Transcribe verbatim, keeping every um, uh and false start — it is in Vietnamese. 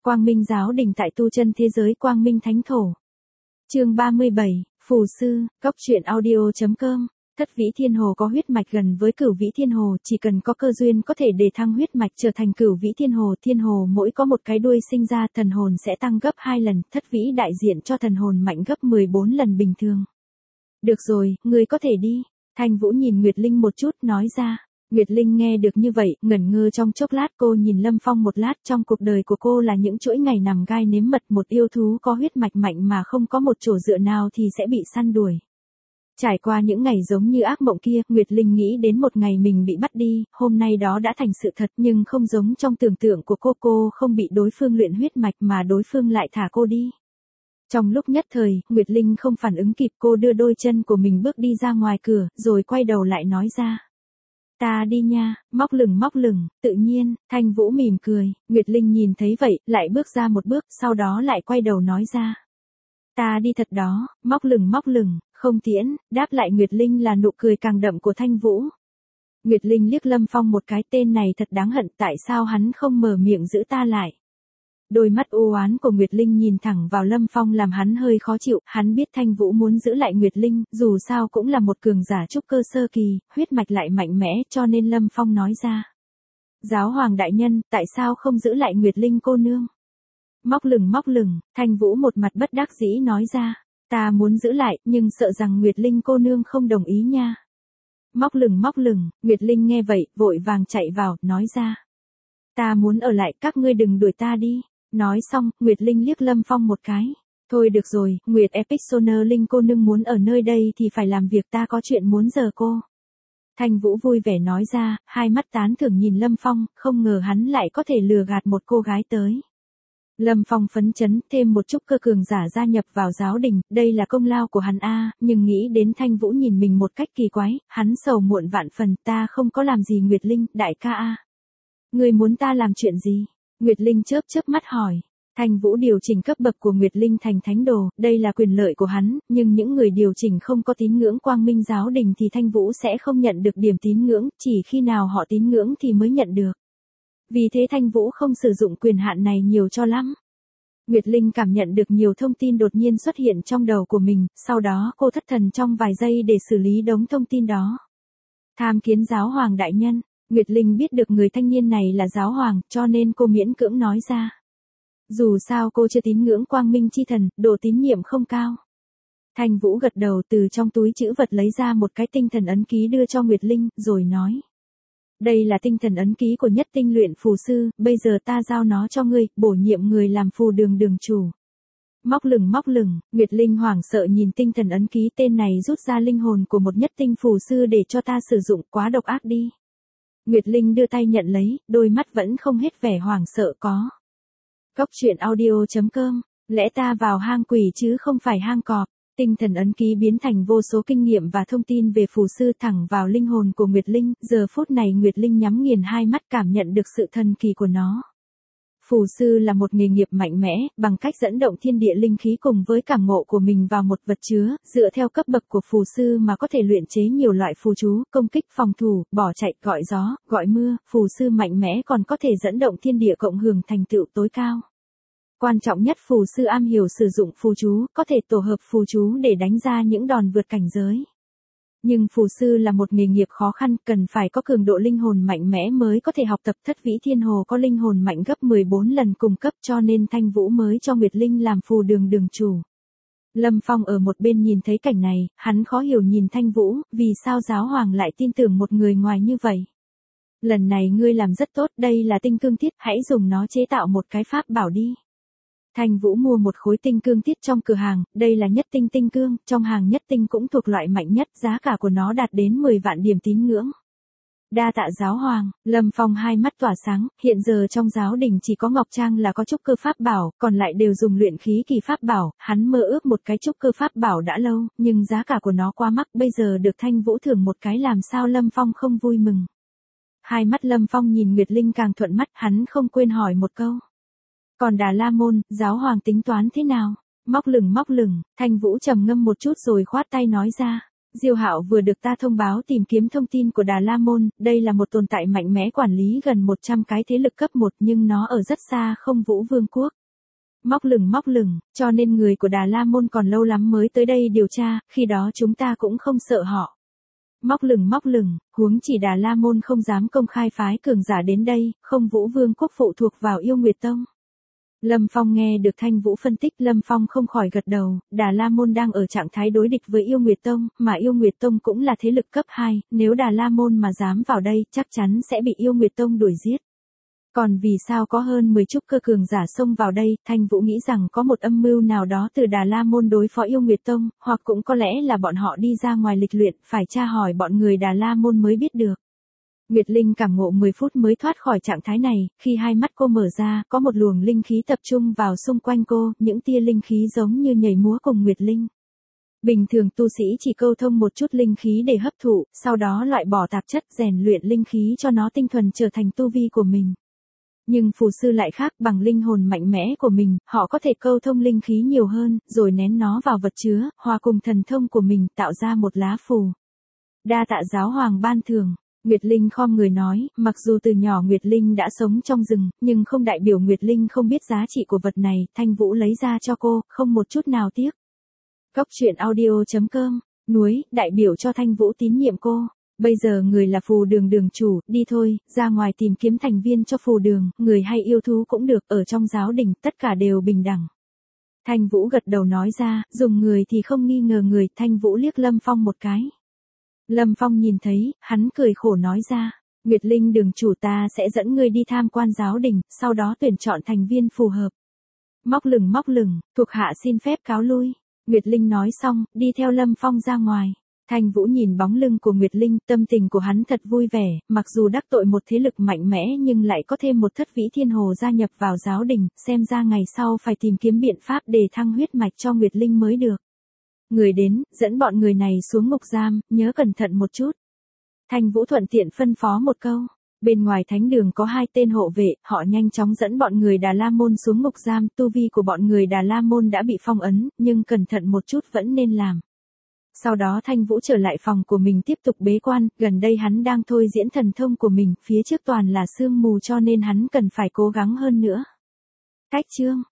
Quang Minh giáo đình tại tu chân thế giới Quang Minh Thánh Thổ. Chương ba mươi bảy, Phù Sư, Cóc truyện audio chấm com. Thất Vĩ Thiên Hồ có huyết mạch gần với Cửu Vĩ Thiên Hồ, chỉ cần có cơ duyên có thể để thăng huyết mạch trở thành Cửu Vĩ Thiên Hồ. Thiên Hồ mỗi có một cái đuôi sinh ra thần hồn sẽ tăng gấp hai lần, Thất Vĩ đại diện cho thần hồn mạnh gấp mười bốn lần bình thường. Được rồi, ngươi có thể đi. Thanh Vũ nhìn Nguyệt Linh một chút nói ra. Nguyệt Linh nghe được như vậy, ngẩn ngơ trong chốc lát, cô nhìn Lâm Phong một lát. Trong cuộc đời của cô là những chuỗi ngày nằm gai nếm mật, một yêu thú có huyết mạch mạnh mà không có một chỗ dựa nào thì sẽ bị săn đuổi. Trải qua những ngày giống như ác mộng kia, Nguyệt Linh nghĩ đến một ngày mình bị bắt đi, hôm nay đó đã thành sự thật, nhưng không giống trong tưởng tượng của cô, cô không bị đối phương luyện huyết mạch mà đối phương lại thả cô đi. Trong lúc nhất thời, Nguyệt Linh không phản ứng kịp, cô đưa đôi chân của mình bước đi ra ngoài cửa, rồi quay đầu lại nói ra. Ta đi nha, móc lửng móc lửng, tự nhiên. Thanh Vũ mỉm cười, Nguyệt Linh nhìn thấy vậy, lại bước ra một bước, sau đó lại quay đầu nói ra. Ta đi thật đó, móc lửng móc lửng, không tiễn, đáp lại Nguyệt Linh là nụ cười càng đậm của Thanh Vũ. Nguyệt Linh liếc Lâm Phong một cái, tên này thật đáng hận, tại sao hắn không mở miệng giữ ta lại. Đôi mắt u oán của Nguyệt Linh nhìn thẳng vào Lâm Phong làm hắn hơi khó chịu, hắn biết Thanh Vũ muốn giữ lại Nguyệt Linh, dù sao cũng là một cường giả trúc cơ sơ kỳ, huyết mạch lại mạnh mẽ, cho nên Lâm Phong nói ra. Giáo hoàng đại nhân, tại sao không giữ lại Nguyệt Linh cô nương? Móc lửng móc lửng, Thanh Vũ một mặt bất đắc dĩ nói ra, ta muốn giữ lại, nhưng sợ rằng Nguyệt Linh cô nương không đồng ý nha. Móc lửng móc lửng, Nguyệt Linh nghe vậy, vội vàng chạy vào, nói ra. Ta muốn ở lại, các ngươi đừng đuổi ta đi. Nói xong, Nguyệt Linh liếc Lâm Phong một cái. Thôi được rồi, Nguyệt Epic Soner Linh cô nương muốn ở nơi đây thì phải làm việc, ta có chuyện muốn nhờ cô. Thanh Vũ vui vẻ nói ra, hai mắt tán thưởng nhìn Lâm Phong, không ngờ hắn lại có thể lừa gạt một cô gái tới. Lâm Phong phấn chấn, thêm một chút cơ cường giả gia nhập vào giáo đình, đây là công lao của hắn a, nhưng nghĩ đến Thanh Vũ nhìn mình một cách kỳ quái, hắn sầu muộn vạn phần, ta không có làm gì Nguyệt Linh, đại ca a. Người muốn ta làm chuyện gì? Nguyệt Linh chớp chớp mắt hỏi. Thanh Vũ điều chỉnh cấp bậc của Nguyệt Linh thành thánh đồ, đây là quyền lợi của hắn, nhưng những người điều chỉnh không có tín ngưỡng Quang Minh giáo đình thì Thanh Vũ sẽ không nhận được điểm tín ngưỡng, chỉ khi nào họ tín ngưỡng thì mới nhận được. Vì thế Thanh Vũ không sử dụng quyền hạn này nhiều cho lắm. Nguyệt Linh cảm nhận được nhiều thông tin đột nhiên xuất hiện trong đầu của mình, sau đó cô thất thần trong vài giây để xử lý đống thông tin đó. Tham kiến giáo hoàng đại nhân. Nguyệt Linh biết được người thanh niên này là giáo hoàng, cho nên cô miễn cưỡng nói ra. Dù sao cô chưa tín ngưỡng Quang Minh chi thần, độ tín nhiệm không cao. Thanh Vũ gật đầu, từ trong túi trữ vật lấy ra một cái tinh thần ấn ký đưa cho Nguyệt Linh, rồi nói. Đây là tinh thần ấn ký của nhất tinh luyện phù sư, bây giờ ta giao nó cho ngươi, bổ nhiệm người làm phù đường đường chủ. Móc lửng móc lửng, Nguyệt Linh hoảng sợ nhìn tinh thần ấn ký, tên này rút ra linh hồn của một nhất tinh phù sư để cho ta sử dụng, quá độc ác đi. Nguyệt Linh đưa tay nhận lấy, đôi mắt vẫn không hết vẻ hoảng sợ có. Cóc truyện audio chấm com, lẽ ta vào hang quỷ chứ không phải hang cọp. Tinh thần ấn ký biến thành vô số kinh nghiệm và thông tin về phù sư thẳng vào linh hồn của Nguyệt Linh, giờ phút này Nguyệt Linh nhắm nghiền hai mắt cảm nhận được sự thần kỳ của nó. Phù sư là một nghề nghiệp mạnh mẽ, bằng cách dẫn động thiên địa linh khí cùng với cảm ngộ của mình vào một vật chứa, dựa theo cấp bậc của phù sư mà có thể luyện chế nhiều loại phù chú, công kích, phòng thủ, bỏ chạy, gọi gió, gọi mưa, phù sư mạnh mẽ còn có thể dẫn động thiên địa cộng hưởng thành tựu tối cao. Quan trọng nhất, phù sư am hiểu sử dụng phù chú, có thể tổ hợp phù chú để đánh ra những đòn vượt cảnh giới. Nhưng phù sư là một nghề nghiệp khó khăn, cần phải có cường độ linh hồn mạnh mẽ mới có thể học tập. Thất Vĩ Thiên Hồ có linh hồn mạnh gấp mười bốn lần cùng cấp, cho nên Thanh Vũ mới cho Nguyệt Linh làm phù đường đường chủ. Lâm Phong ở một bên nhìn thấy cảnh này, hắn khó hiểu nhìn Thanh Vũ, vì sao giáo hoàng lại tin tưởng một người ngoài như vậy. Lần này ngươi làm rất tốt, đây là tinh cương thiết, hãy dùng nó chế tạo một cái pháp bảo đi. Thanh Vũ mua một khối tinh cương thiết trong cửa hàng, đây là nhất tinh tinh cương, trong hàng nhất tinh cũng thuộc loại mạnh nhất, giá cả của nó đạt đến mười vạn điểm tín ngưỡng. Đa tạ giáo hoàng, Lâm Phong hai mắt tỏa sáng, hiện giờ trong giáo đình chỉ có Ngọc Trang là có trúc cơ pháp bảo, còn lại đều dùng luyện khí kỳ pháp bảo, hắn mơ ước một cái trúc cơ pháp bảo đã lâu, nhưng giá cả của nó quá mắc, bây giờ được Thanh Vũ thưởng một cái làm sao Lâm Phong không vui mừng. Hai mắt Lâm Phong nhìn Nguyệt Linh càng thuận mắt, hắn không quên hỏi một câu. Còn Đà La Môn, giáo hoàng tính toán thế nào? Móc lửng móc lửng, Thanh Vũ trầm ngâm một chút rồi khoát tay nói ra. Diêu Hạo vừa được ta thông báo tìm kiếm thông tin của Đà La Môn, đây là một tồn tại mạnh mẽ quản lý gần một trăm cái thế lực cấp một nhưng nó ở rất xa không Vũ Vương quốc. Móc lửng móc lửng, cho nên người của Đà La Môn còn lâu lắm mới tới đây điều tra, khi đó chúng ta cũng không sợ họ. Móc lửng móc lửng, huống chỉ Đà La Môn không dám công khai phái cường giả đến đây, không Vũ Vương quốc phụ thuộc vào Yêu Nguyệt Tông. Lâm Phong nghe được Thanh Vũ phân tích, Lâm Phong không khỏi gật đầu, Đà La Môn đang ở trạng thái đối địch với Yêu Nguyệt Tông, mà Yêu Nguyệt Tông cũng là thế lực cấp hai, nếu Đà La Môn mà dám vào đây, chắc chắn sẽ bị Yêu Nguyệt Tông đuổi giết. Còn vì sao có hơn mười trúc cơ cường giả xông vào đây, Thanh Vũ nghĩ rằng có một âm mưu nào đó từ Đà La Môn đối phó Yêu Nguyệt Tông, hoặc cũng có lẽ là bọn họ đi ra ngoài lịch luyện, phải tra hỏi bọn người Đà La Môn mới biết được. Nguyệt Linh cảm ngộ mười phút mới thoát khỏi trạng thái này, khi hai mắt cô mở ra, có một luồng linh khí tập trung vào xung quanh cô, những tia linh khí giống như nhảy múa cùng Nguyệt Linh. Bình thường tu sĩ chỉ câu thông một chút linh khí để hấp thụ, sau đó loại bỏ tạp chất, rèn luyện linh khí cho nó tinh thuần trở thành tu vi của mình. Nhưng phù sư lại khác, bằng linh hồn mạnh mẽ của mình, họ có thể câu thông linh khí nhiều hơn, rồi nén nó vào vật chứa, hòa cùng thần thông của mình, tạo ra một lá phù. Đa tạ giáo hoàng ban thưởng. Nguyệt Linh khom người nói, mặc dù từ nhỏ Nguyệt Linh đã sống trong rừng, nhưng không đại biểu Nguyệt Linh không biết giá trị của vật này, Thanh Vũ lấy ra cho cô, không một chút nào tiếc. Góc truyện audio chấm com, núi, đại biểu cho Thanh Vũ tín nhiệm cô. Bây giờ người là phù đường đường chủ, đi thôi, ra ngoài tìm kiếm thành viên cho phù đường, người hay yêu thú cũng được, ở trong giáo đình, tất cả đều bình đẳng. Thanh Vũ gật đầu nói ra, dùng người thì không nghi ngờ người, Thanh Vũ liếc Lâm Phong một cái. Lâm Phong nhìn thấy, hắn cười khổ nói ra, Nguyệt Linh đường chủ, ta sẽ dẫn ngươi đi tham quan giáo đình, sau đó tuyển chọn thành viên phù hợp. Móc lửng móc lửng, thuộc hạ xin phép cáo lui. Nguyệt Linh nói xong, đi theo Lâm Phong ra ngoài. Thanh Vũ nhìn bóng lưng của Nguyệt Linh, tâm tình của hắn thật vui vẻ, mặc dù đắc tội một thế lực mạnh mẽ nhưng lại có thêm một thất vĩ thiên hồ gia nhập vào giáo đình, xem ra ngày sau phải tìm kiếm biện pháp để thăng huyết mạch cho Nguyệt Linh mới được. Người đến, dẫn bọn người này xuống ngục giam, nhớ cẩn thận một chút. Thanh Vũ thuận tiện phân phó một câu. Bên ngoài thánh đường có hai tên hộ vệ, họ nhanh chóng dẫn bọn người Đà La Môn xuống ngục giam, tu vi của bọn người Đà La Môn đã bị phong ấn, nhưng cẩn thận một chút vẫn nên làm. Sau đó Thanh Vũ trở lại phòng của mình tiếp tục bế quan, gần đây hắn đang thôi diễn thần thông của mình, phía trước toàn là sương mù cho nên hắn cần phải cố gắng hơn nữa. Cách chương